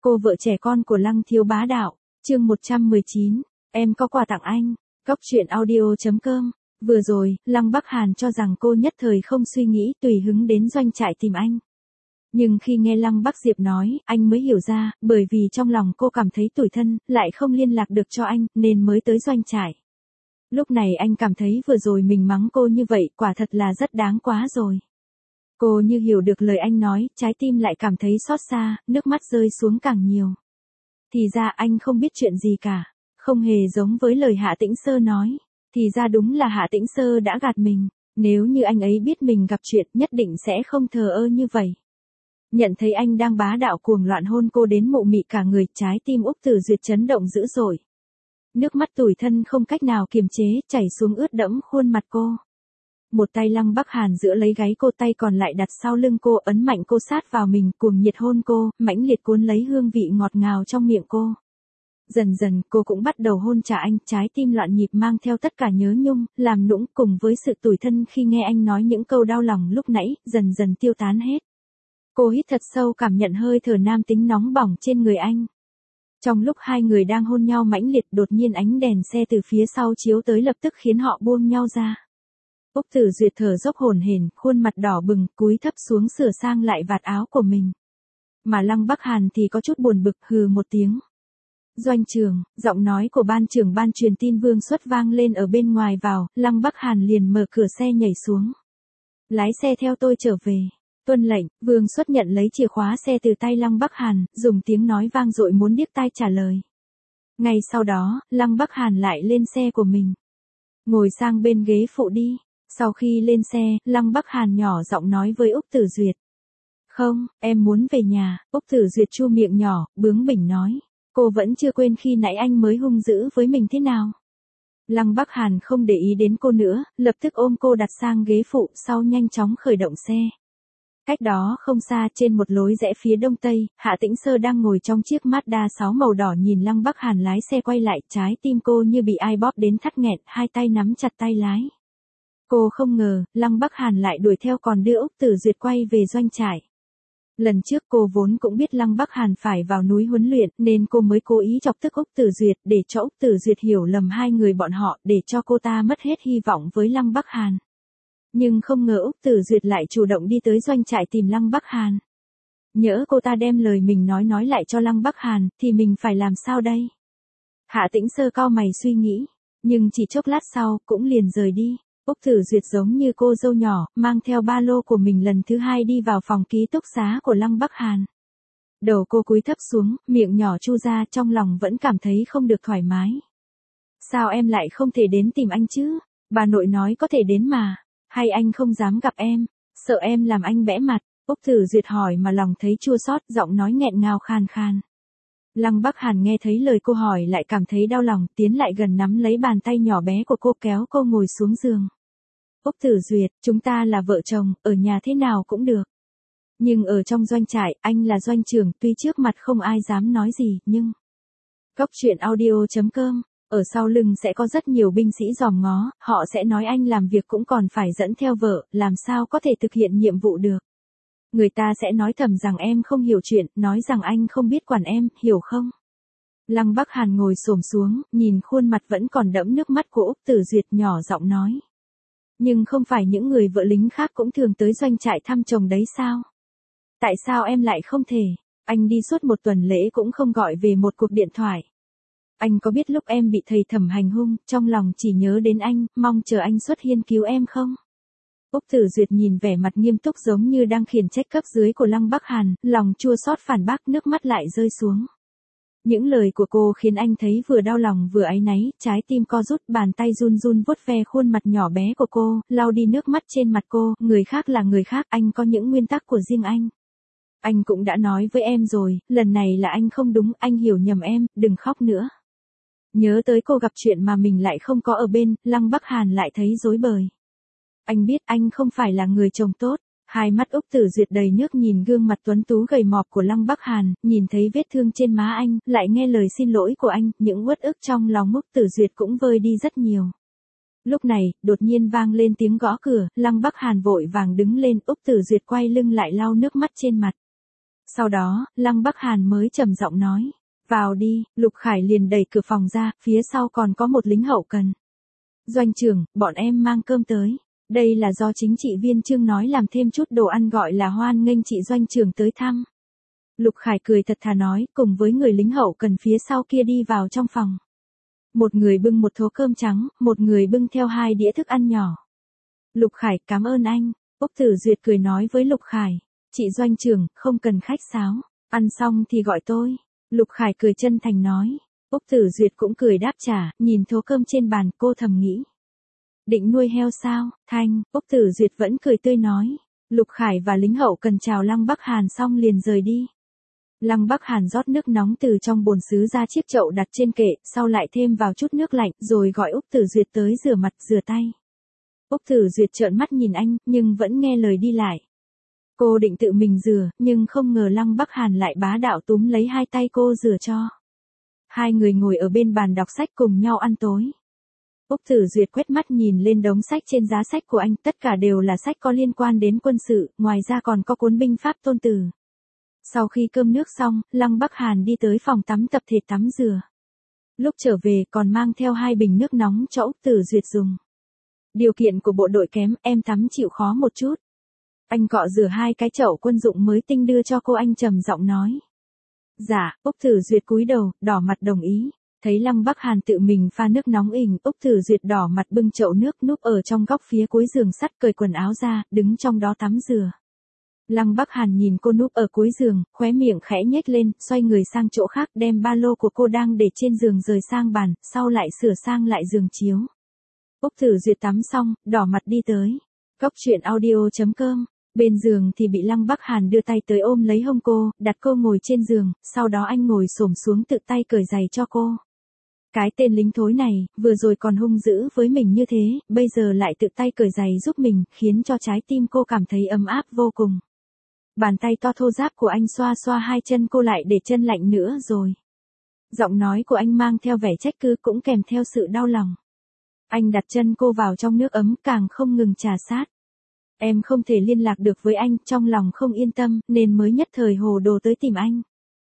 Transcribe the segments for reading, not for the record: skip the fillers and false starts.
Cô vợ trẻ con của Lăng Thiếu Bá Đạo, chương 119, em có quà tặng anh. Cóc truyện audio.com. Vừa rồi, Lăng Bắc Hàn cho rằng cô nhất thời không suy nghĩ tùy hứng đến doanh trại tìm anh. Nhưng khi nghe Lăng Bắc Diệp nói, anh mới hiểu ra, bởi vì trong lòng cô cảm thấy tủi thân, lại không liên lạc được cho anh, nên mới tới doanh trại. Lúc này anh cảm thấy vừa rồi mình mắng cô như vậy, quả thật là rất đáng quá rồi. Cô như hiểu được lời anh nói, trái tim lại cảm thấy xót xa, nước mắt rơi xuống càng nhiều. Thì ra anh không biết chuyện gì cả, không hề giống với lời Hạ Tĩnh Sơ nói. Thì ra đúng là Hạ Tĩnh Sơ đã gạt mình, nếu như anh ấy biết mình gặp chuyện nhất định sẽ không thờ ơ như vậy. Nhận thấy anh đang bá đạo cuồng loạn hôn cô đến mụ mị cả người, trái tim Úc Tử Duyệt chấn động dữ dội. Nước mắt tủi thân không cách nào kiềm chế, chảy xuống ướt đẫm khuôn mặt cô. Một tay Lăng Bắc Hàn giữ lấy gáy cô, tay còn lại đặt sau lưng cô, ấn mạnh cô sát vào mình, cuồng nhiệt hôn cô, mãnh liệt cuốn lấy hương vị ngọt ngào trong miệng cô. Dần dần, cô cũng bắt đầu hôn trả anh, trái tim loạn nhịp mang theo tất cả nhớ nhung, làm nũng cùng với sự tủi thân khi nghe anh nói những câu đau lòng lúc nãy, dần dần tiêu tán hết. Cô hít thật sâu cảm nhận hơi thở nam tính nóng bỏng trên người anh. Trong lúc hai người đang hôn nhau mãnh liệt, đột nhiên ánh đèn xe từ phía sau chiếu tới lập tức khiến họ buông nhau ra. Úc Tử Duyệt thở dốc hổn hển, khuôn mặt đỏ bừng, cúi thấp xuống sửa sang lại vạt áo của mình. Mà Lăng Bắc Hàn thì có chút buồn bực, hừ một tiếng. Doanh trường, giọng nói của ban trưởng ban truyền tin Vương Xuất vang lên ở bên ngoài vào, Lăng Bắc Hàn liền mở cửa xe nhảy xuống. Lái xe theo tôi trở về. Tuân lệnh, Vương Xuất nhận lấy chìa khóa xe từ tay Lăng Bắc Hàn, dùng tiếng nói vang dội muốn điếc tai trả lời. Ngay sau đó, Lăng Bắc Hàn lại lên xe của mình. Ngồi sang bên ghế phụ đi. Sau khi lên xe, Lăng Bắc Hàn nhỏ giọng nói với Úc Tử Duyệt. Không, em muốn về nhà. Úc Tử Duyệt chu miệng nhỏ, bướng bỉnh nói. Cô vẫn chưa quên khi nãy anh mới hung dữ với mình thế nào. Lăng Bắc Hàn không để ý đến cô nữa, lập tức ôm cô đặt sang ghế phụ, sau nhanh chóng khởi động xe. Cách đó không xa, trên một lối rẽ phía đông tây, Hạ Tĩnh Sơ đang ngồi trong chiếc Mazda 6 màu đỏ nhìn Lăng Bắc Hàn lái xe quay lại, trái tim cô như bị ai bóp đến thắt nghẹn, hai tay nắm chặt tay lái. Cô không ngờ, Lăng Bắc Hàn lại đuổi theo còn đưa Úc Tử Duyệt quay về doanh trại. Lần trước cô vốn cũng biết Lăng Bắc Hàn phải vào núi huấn luyện, nên cô mới cố ý chọc tức Úc Tử Duyệt để cho Úc Tử Duyệt hiểu lầm hai người bọn họ, để cho cô ta mất hết hy vọng với Lăng Bắc Hàn. Nhưng không ngờ Úc Tử Duyệt lại chủ động đi tới doanh trại tìm Lăng Bắc Hàn. Nhỡ cô ta đem lời mình nói lại cho Lăng Bắc Hàn, thì mình phải làm sao đây? Hạ Tĩnh Sơ cau mày suy nghĩ, nhưng chỉ chốc lát sau, cũng liền rời đi. Úc Tử Duyệt giống như cô dâu nhỏ, mang theo ba lô của mình lần thứ hai đi vào phòng ký túc xá của Lăng Bắc Hàn. Đầu cô cúi thấp xuống, miệng nhỏ chu ra, trong lòng vẫn cảm thấy không được thoải mái. Sao em lại không thể đến tìm anh chứ? Bà nội nói có thể đến mà. Hay anh không dám gặp em? Sợ em làm anh bẽ mặt. Úc Tử Duyệt hỏi mà lòng thấy chua xót, giọng nói nghẹn ngào khan khan. Lăng Bắc Hàn nghe thấy lời cô hỏi lại cảm thấy đau lòng, tiến lại gần nắm lấy bàn tay nhỏ bé của cô, kéo cô ngồi xuống giường. Úc Tử Duyệt, chúng ta là vợ chồng, ở nhà thế nào cũng được. Nhưng ở trong doanh trại, anh là doanh trưởng, tuy trước mặt không ai dám nói gì, nhưng... Cóc truyện audio.com. Ở sau lưng sẽ có rất nhiều binh sĩ giòm ngó, họ sẽ nói anh làm việc cũng còn phải dẫn theo vợ, làm sao có thể thực hiện nhiệm vụ được. Người ta sẽ nói thầm rằng em không hiểu chuyện, nói rằng anh không biết quản em, hiểu không? Lăng Bắc Hàn ngồi xổm xuống, nhìn khuôn mặt vẫn còn đẫm nước mắt của Úc Tử Duyệt, nhỏ giọng nói. Nhưng không phải những người vợ lính khác cũng thường tới doanh trại thăm chồng đấy sao? Tại sao em lại không thể? Anh đi suốt một tuần lễ cũng không gọi về một cuộc điện thoại. Anh có biết lúc em bị thầy Thẩm hành hung, trong lòng chỉ nhớ đến anh, mong chờ anh xuất hiện cứu em không? Úc Tử Duyệt nhìn vẻ mặt nghiêm túc giống như đang khiển trách cấp dưới của Lăng Bắc Hàn, lòng chua xót phản bác, nước mắt lại rơi xuống. Những lời của cô khiến anh thấy vừa đau lòng vừa áy náy, trái tim co rút, bàn tay run run vuốt ve khuôn mặt nhỏ bé của cô, lau đi nước mắt trên mặt cô, người khác là người khác, anh có những nguyên tắc của riêng anh. Anh cũng đã nói với em rồi, lần này là anh không đúng, anh hiểu nhầm em, đừng khóc nữa. Nhớ tới cô gặp chuyện mà mình lại không có ở bên, Lăng Bắc Hàn lại thấy rối bời. Anh biết anh không phải là người chồng tốt. Hai mắt Úc Tử Duyệt đầy nước nhìn gương mặt tuấn tú gầy mọp của Lăng Bắc Hàn, nhìn thấy vết thương trên má anh, lại nghe lời xin lỗi của anh, những uất ức trong lòng Úc Tử Duyệt cũng vơi đi rất nhiều. Lúc này, đột nhiên vang lên tiếng gõ cửa, Lăng Bắc Hàn vội vàng đứng lên, Úc Tử Duyệt quay lưng lại lau nước mắt trên mặt. Sau đó, Lăng Bắc Hàn mới trầm giọng nói. Vào đi, Lục Khải liền đẩy cửa phòng ra, phía sau còn có một lính hậu cần. Doanh trưởng, bọn em mang cơm tới. Đây là do chính trị viên Trương nói làm thêm chút đồ ăn gọi là hoan nghênh chị doanh trưởng tới thăm. Lục Khải cười thật thà nói, cùng với người lính hậu cần phía sau kia đi vào trong phòng. Một người bưng một thố cơm trắng, một người bưng theo 2 đĩa thức ăn nhỏ. Lục Khải, cảm ơn anh. Úc Tử Duyệt cười nói với Lục Khải, chị doanh trưởng, không cần khách sáo, ăn xong thì gọi tôi. Lục Khải cười chân thành nói. Úc Tử Duyệt cũng cười đáp trả, nhìn thố cơm trên bàn, cô thầm nghĩ. Định nuôi heo sao, Thanh, Úc Tử Duyệt vẫn cười tươi nói. Lục Khải và lính hậu cần chào Lăng Bắc Hàn xong liền rời đi. Lăng Bắc Hàn rót nước nóng từ trong bồn sứ ra chiếc chậu đặt trên kệ, sau lại thêm vào chút nước lạnh, rồi gọi Úc Tử Duyệt tới rửa mặt, rửa tay. Úc Tử Duyệt trợn mắt nhìn anh, nhưng vẫn nghe lời đi lại. Cô định tự mình rửa, nhưng không ngờ Lăng Bắc Hàn lại bá đạo túm lấy 2 tay cô rửa cho. 2 người ngồi ở bên bàn đọc sách cùng nhau ăn tối. Úc Tử Duyệt quét mắt nhìn lên đống sách trên giá sách của anh, tất cả đều là sách có liên quan đến quân sự, ngoài ra còn có cuốn binh pháp Tôn Tử. Sau khi cơm nước xong, Lăng Bắc Hàn đi tới phòng tắm tập thể tắm rửa. Lúc trở về còn mang theo 2 bình nước nóng cho Úc Tử Duyệt dùng. Điều kiện của bộ đội kém, em tắm chịu khó một chút. Anh cọ rửa 2 cái chậu quân dụng mới tinh đưa cho cô, anh trầm giọng nói. Dạ, Úc Tử Duyệt cúi đầu, đỏ mặt đồng ý. Thấy Lăng Bắc Hàn tự mình pha nước nóng ỉnh, Úc Tử Duyệt đỏ mặt bưng chậu nước núp ở trong góc phía cuối giường sắt, cởi quần áo ra, đứng trong đó tắm rửa. Lăng Bắc Hàn nhìn cô núp ở cuối giường, khóe miệng khẽ nhếch lên, xoay người sang chỗ khác, đem ba lô của cô đang để trên giường rời sang bàn, sau lại sửa sang lại giường chiếu. Úc Tử Duyệt tắm xong, đỏ mặt đi tới. Cóc truyện audio.com. Bên giường thì bị Lăng Bắc Hàn đưa tay tới ôm lấy hông cô, đặt cô ngồi trên giường, sau đó anh ngồi xổm xuống tự tay cởi giày cho cô. Cái tên lính thối này, vừa rồi còn hung dữ với mình như thế, bây giờ lại tự tay cởi giày giúp mình, khiến cho trái tim cô cảm thấy ấm áp vô cùng. Bàn tay to thô ráp của anh xoa xoa 2 chân cô lại để chân lạnh nữa rồi. Giọng nói của anh mang theo vẻ trách cứ cũng kèm theo sự đau lòng. Anh đặt chân cô vào trong nước ấm càng không ngừng trà sát. Em không thể liên lạc được với anh, trong lòng không yên tâm, nên mới nhất thời hồ đồ tới tìm anh.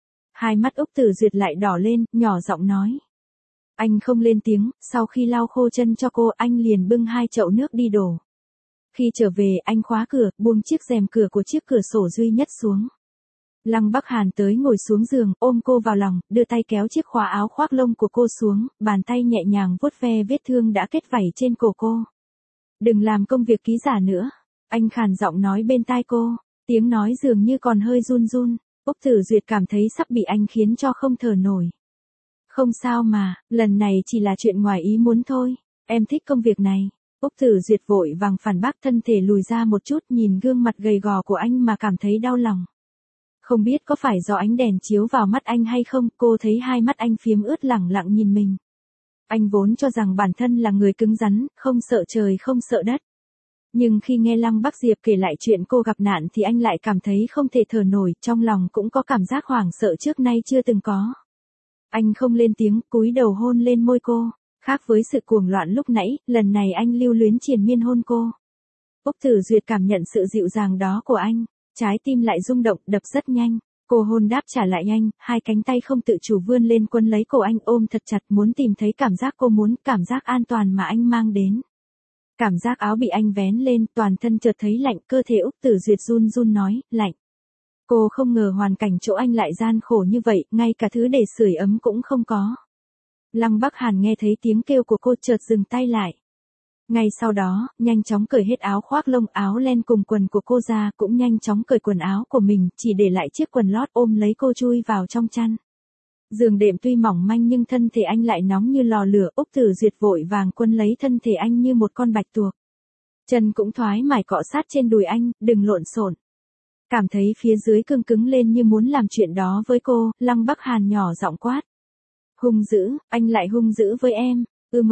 2 mắt Úc Tử Duyệt lại đỏ lên, nhỏ giọng nói. Anh không lên tiếng, sau khi lau khô chân cho cô, anh liền bưng 2 chậu nước đi đổ. Khi trở về, anh khóa cửa, buông chiếc rèm cửa của chiếc cửa sổ duy nhất xuống. Lăng Bắc Hàn tới ngồi xuống giường, ôm cô vào lòng, đưa tay kéo chiếc khóa áo khoác lông của cô xuống, bàn tay nhẹ nhàng vuốt ve vết thương đã kết vảy trên cổ cô. Đừng làm công việc ký giả nữa. Anh khàn giọng nói bên tai cô, tiếng nói dường như còn hơi run run. Úc Tử Duyệt cảm thấy sắp bị anh khiến cho không thở nổi. Không sao mà, lần này chỉ là chuyện ngoài ý muốn thôi, em thích công việc này. Úc Tử Duyệt vội vàng phản bác, thân thể lùi ra một chút, nhìn gương mặt gầy gò của anh mà cảm thấy đau lòng. Không biết có phải do ánh đèn chiếu vào mắt anh hay không, cô thấy 2 mắt anh phiếm ướt lẳng lặng nhìn mình. Anh vốn cho rằng bản thân là người cứng rắn, không sợ trời không sợ đất. Nhưng khi nghe Lăng Bắc Diệp kể lại chuyện cô gặp nạn thì anh lại cảm thấy không thể thở nổi, trong lòng cũng có cảm giác hoảng sợ trước nay chưa từng có. Anh không lên tiếng, cúi đầu hôn lên môi cô. Khác với sự cuồng loạn lúc nãy, lần này anh lưu luyến triền miên hôn cô. Úc Tử Duyệt cảm nhận sự dịu dàng đó của anh, trái tim lại rung động, đập rất nhanh. Cô hôn đáp trả lại anh, 2 cánh tay không tự chủ vươn lên quấn lấy cổ anh, ôm thật chặt, muốn tìm thấy cảm giác cô muốn, cảm giác an toàn mà anh mang đến. Cảm giác áo bị anh vén lên, toàn thân chợt thấy lạnh, cơ thể Úc Tử Duyệt run run nói, lạnh. Cô không ngờ hoàn cảnh chỗ anh lại gian khổ như vậy, ngay cả thứ để sưởi ấm cũng không có. Lăng Bắc Hàn nghe thấy tiếng kêu của cô chợt dừng tay lại. Ngay sau đó, nhanh chóng cởi hết áo khoác lông áo len cùng quần của cô ra, cũng nhanh chóng cởi quần áo của mình, chỉ để lại chiếc quần lót, ôm lấy cô chui vào trong chăn. Giường đệm tuy mỏng manh nhưng thân thể anh lại nóng như lò lửa, Úc Tử Duyệt vội vàng quấn lấy thân thể anh như một con bạch tuộc. Chân cũng thoải mái cọ sát trên đùi anh, đừng lộn xộn. Cảm thấy phía dưới cương cứng lên như muốn làm chuyện đó với cô, Lăng Bắc Hàn nhỏ giọng quát. Hung dữ, anh lại hung dữ với em.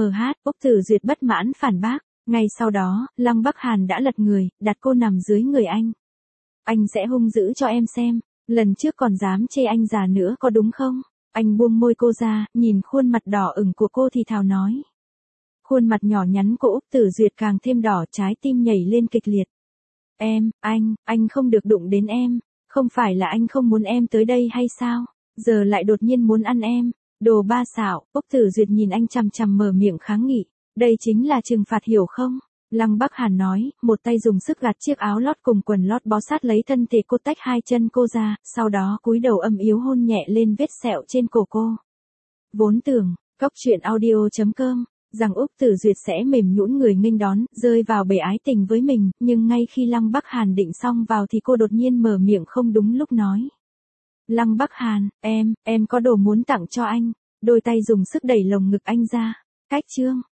Úc Tử Duyệt bất mãn phản bác. Ngay sau đó, Lăng Bắc Hàn đã lật người, đặt cô nằm dưới người anh. Anh sẽ hung dữ cho em xem. Lần trước còn dám chê anh già nữa có đúng không? Anh buông môi cô ra, nhìn khuôn mặt đỏ ửng của cô thì thào nói. Khuôn mặt nhỏ nhắn của Úc Tử Duyệt càng thêm đỏ, trái tim nhảy lên kịch liệt. Anh không được đụng đến em. Không phải là anh không muốn em tới đây hay sao? Giờ lại đột nhiên muốn ăn em. Đồ ba xạo, Úc Tử Duyệt nhìn anh chằm chằm mở miệng kháng nghị. Đây chính là trừng phạt hiểu không? Lăng Bắc Hàn nói, một tay dùng sức gạt chiếc áo lót cùng quần lót bó sát lấy thân thể cô, tách hai chân cô ra, sau đó cúi đầu âm yếu hôn nhẹ lên vết sẹo trên cổ cô. Vốn tưởng, Cóc Truyện Audio.com, rằng Úc Tử Duyệt sẽ mềm nhũn người nghênh đón, rơi vào bể ái tình với mình, nhưng ngay khi Lăng Bắc Hàn định xong vào thì cô đột nhiên mở miệng không đúng lúc nói. Lăng Bắc Hàn, em có đồ muốn tặng cho anh. Đôi tay dùng sức đẩy lồng ngực anh ra. Cách chương.